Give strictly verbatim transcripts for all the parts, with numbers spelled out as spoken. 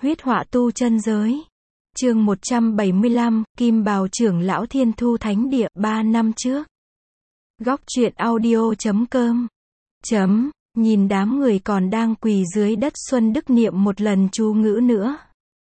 Huyết họa tu chân giới. Chương một trăm bảy mươi lăm, Kim Bào trưởng lão Thiên Thu Thánh Địa, ba năm trước. Góc truyện audio chấm com. Chấm, nhìn đám người còn đang quỳ dưới đất, Xuân Đức niệm một lần chú ngữ nữa.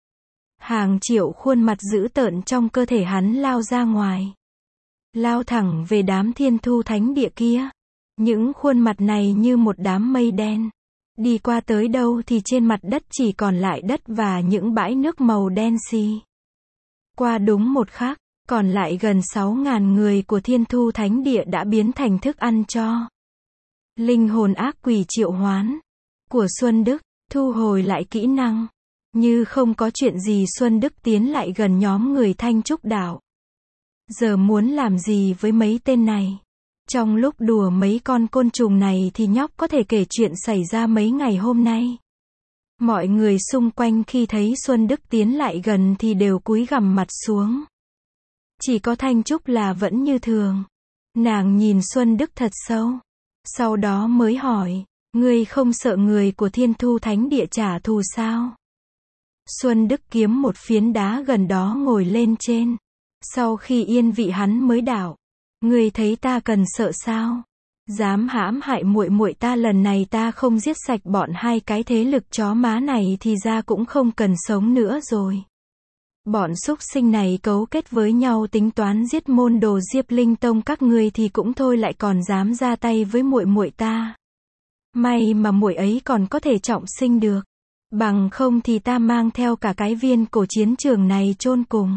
Hàng triệu khuôn mặt dữ tợn trong cơ thể hắn lao ra ngoài. Lao thẳng về đám Thiên Thu Thánh Địa kia. Những khuôn mặt này như một đám mây đen. Đi qua tới đâu thì trên mặt đất chỉ còn lại đất và những bãi nước màu đen xì. Qua đúng một khắc, còn lại gần sáu ngàn người của Thiên Thu Thánh Địa đã biến thành thức ăn cho linh hồn ác quỷ triệu hoán của Xuân Đức. Thu hồi lại kỹ năng. Như không có chuyện gì, Xuân Đức tiến lại gần nhóm người Thanh Trúc Đạo. Giờ muốn làm gì với mấy tên này? Trong lúc đùa mấy con côn trùng này thì nhóc có thể kể chuyện xảy ra mấy ngày hôm nay. Mọi người xung quanh khi thấy Xuân Đức tiến lại gần thì đều cúi gằm mặt xuống. Chỉ có Thanh Trúc là vẫn như thường. Nàng nhìn Xuân Đức thật sâu. Sau đó mới hỏi, ngươi không sợ người của Thiên Thu Thánh Địa trả thù sao? Xuân Đức kiếm một phiến đá gần đó ngồi lên trên. Sau khi yên vị hắn mới đảo. Ngươi thấy ta cần sợ sao? Dám hãm hại muội muội ta, lần này ta không giết sạch bọn hai cái thế lực chó má này thì ra cũng không cần sống nữa rồi. Bọn súc sinh này cấu kết với nhau tính toán giết môn đồ Diệp Linh Tông các ngươi thì cũng thôi, lại còn dám ra tay với muội muội ta. May mà muội ấy còn có thể trọng sinh được. Bằng không thì ta mang theo cả cái viên cổ chiến trường này chôn cùng.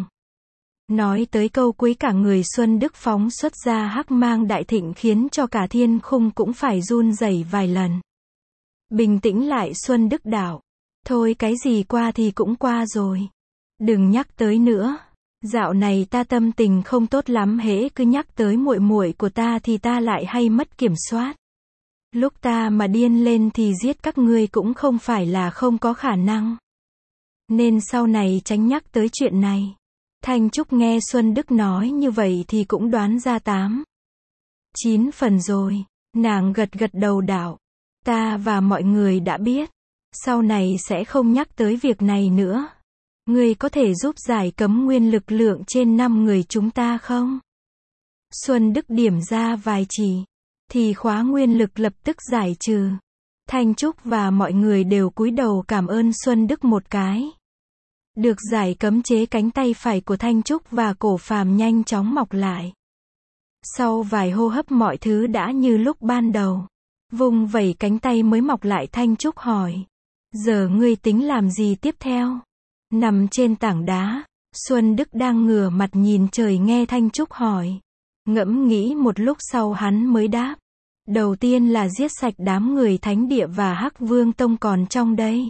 Nói tới câu cuối, cả người Xuân Đức phóng xuất ra hắc mang đại thịnh khiến cho cả thiên khung cũng phải run rẩy vài lần. Bình tĩnh lại Xuân Đức đạo. Thôi cái gì qua thì cũng qua rồi. Đừng nhắc tới nữa. Dạo này ta tâm tình không tốt lắm, hễ cứ nhắc tới muội muội của ta thì ta lại hay mất kiểm soát. Lúc ta mà điên lên thì giết các ngươi cũng không phải là không có khả năng. Nên sau này tránh nhắc tới chuyện này. Thanh Trúc nghe Xuân Đức nói như vậy thì cũng đoán ra tám, chín phần rồi. Nàng gật gật đầu đạo. Ta và mọi người đã biết. Sau này sẽ không nhắc tới việc này nữa. Ngươi có thể giúp giải cấm nguyên lực lượng trên năm người chúng ta không? Xuân Đức điểm ra vài chỉ. Thì khóa nguyên lực lập tức giải trừ. Thanh Trúc và mọi người đều cúi đầu cảm ơn Xuân Đức một cái. Được giải cấm chế, cánh tay phải của Thanh Trúc và Cổ Phàm nhanh chóng mọc lại. Sau vài hô hấp mọi thứ đã như lúc ban đầu. Vung vẩy cánh tay mới mọc lại. Thanh Trúc hỏi. Giờ ngươi tính làm gì tiếp theo? Nằm trên tảng đá, Xuân Đức đang ngửa mặt nhìn trời nghe Thanh Trúc hỏi. Ngẫm nghĩ một lúc sau hắn mới đáp. Đầu tiên là giết sạch đám người Thánh Địa và Hắc Vương Tông còn trong đây.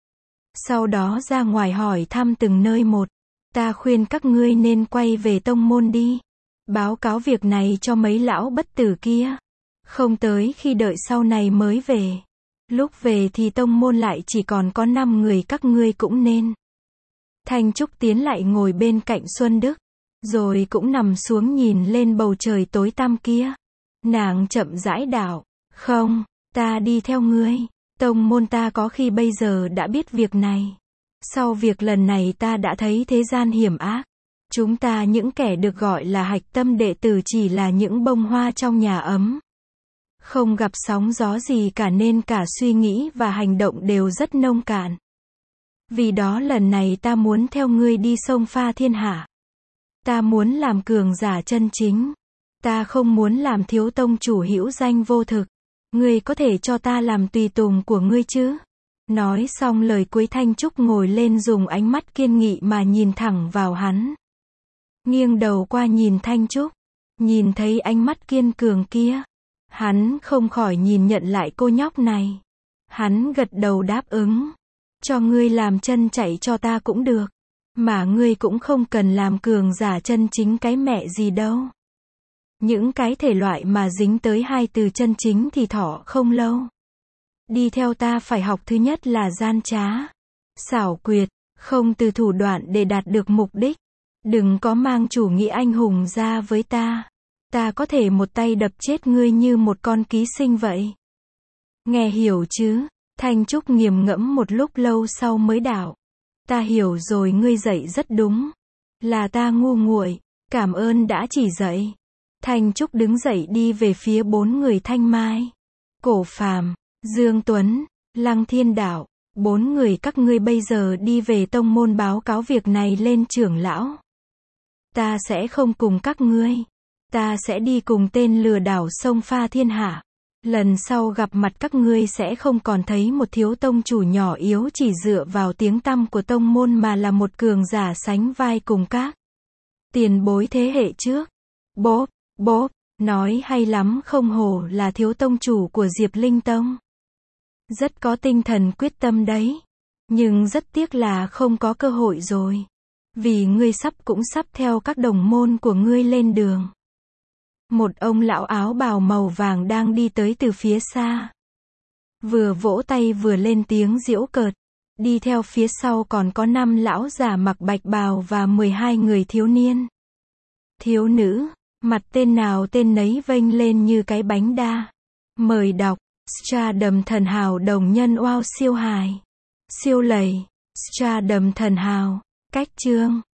Sau đó ra ngoài hỏi thăm từng nơi một. Ta khuyên các ngươi nên quay về tông môn đi. Báo cáo việc này cho mấy lão bất tử kia. Không tới khi đợi sau này mới về. Lúc về thì tông môn lại chỉ còn có năm người, các ngươi cũng nên. Thanh Trúc tiến lại ngồi bên cạnh Xuân Đức. Rồi cũng nằm xuống nhìn lên bầu trời tối tăm kia. Nàng chậm rãi đạo. Không, ta đi theo ngươi. Tông môn ta có khi bây giờ đã biết việc này. Sau việc lần này ta đã thấy thế gian hiểm ác. Chúng ta những kẻ được gọi là hạch tâm đệ tử chỉ là những bông hoa trong nhà ấm. Không gặp sóng gió gì cả nên cả suy nghĩ và hành động đều rất nông cạn. Vì đó lần này ta muốn theo ngươi đi xông pha thiên hạ. Ta muốn làm cường giả chân chính. Ta không muốn làm thiếu tông chủ hữu danh vô thực. Ngươi có thể cho ta làm tùy tùng của ngươi chứ? Nói xong lời cuối, Thanh Trúc ngồi lên dùng ánh mắt kiên nghị mà nhìn thẳng vào hắn. Nghiêng đầu qua nhìn Thanh Trúc. Nhìn thấy ánh mắt kiên cường kia. Hắn không khỏi nhìn nhận lại cô nhóc này. Hắn gật đầu đáp ứng. Cho ngươi làm chân chạy cho ta cũng được. Mà ngươi cũng không cần làm cường giả chân chính cái mẹ gì đâu. Những cái thể loại mà dính tới hai từ chân chính thì thọ không lâu. Đi theo ta phải học thứ nhất là gian trá, xảo quyệt, không từ thủ đoạn để đạt được mục đích. Đừng có mang chủ nghĩa anh hùng ra với ta. Ta có thể một tay đập chết ngươi như một con ký sinh vậy. Nghe hiểu chứ? Thanh Trúc nghiền ngẫm một lúc lâu sau mới đạo. Ta hiểu rồi, ngươi dạy rất đúng. Là ta ngu muội, cảm ơn đã chỉ dạy. Thanh Trúc đứng dậy đi về phía bốn người Thanh Mai, Cổ Phàm, Dương Tuấn, Lăng Thiên Đạo. Bốn người các ngươi bây giờ đi về tông môn báo cáo việc này lên trưởng lão. Ta sẽ không cùng các ngươi. Ta sẽ đi cùng tên lừa đảo xông pha thiên hạ. Lần sau gặp mặt các ngươi sẽ không còn thấy một thiếu tông chủ nhỏ yếu chỉ dựa vào tiếng tăm của tông môn mà là một cường giả sánh vai cùng các tiền bối thế hệ trước. Bốp, bốp, nói hay lắm, không hổ là thiếu tông chủ của Diệp Linh Tông. Rất có tinh thần quyết tâm đấy. Nhưng rất tiếc là không có cơ hội rồi. Vì ngươi sắp cũng sắp theo các đồng môn của ngươi lên đường. Một ông lão áo bào màu vàng đang đi tới từ phía xa. Vừa vỗ tay vừa lên tiếng giễu cợt. Đi theo phía sau còn có năm lão già mặc bạch bào và mười hai người thiếu niên. Thiếu nữ, mặt tên nào tên nấy vênh lên như cái bánh đa. Mời đọc, Stardom thần hào đồng nhân wow siêu hài. Siêu lầy, Stardom thần hào, cách chương.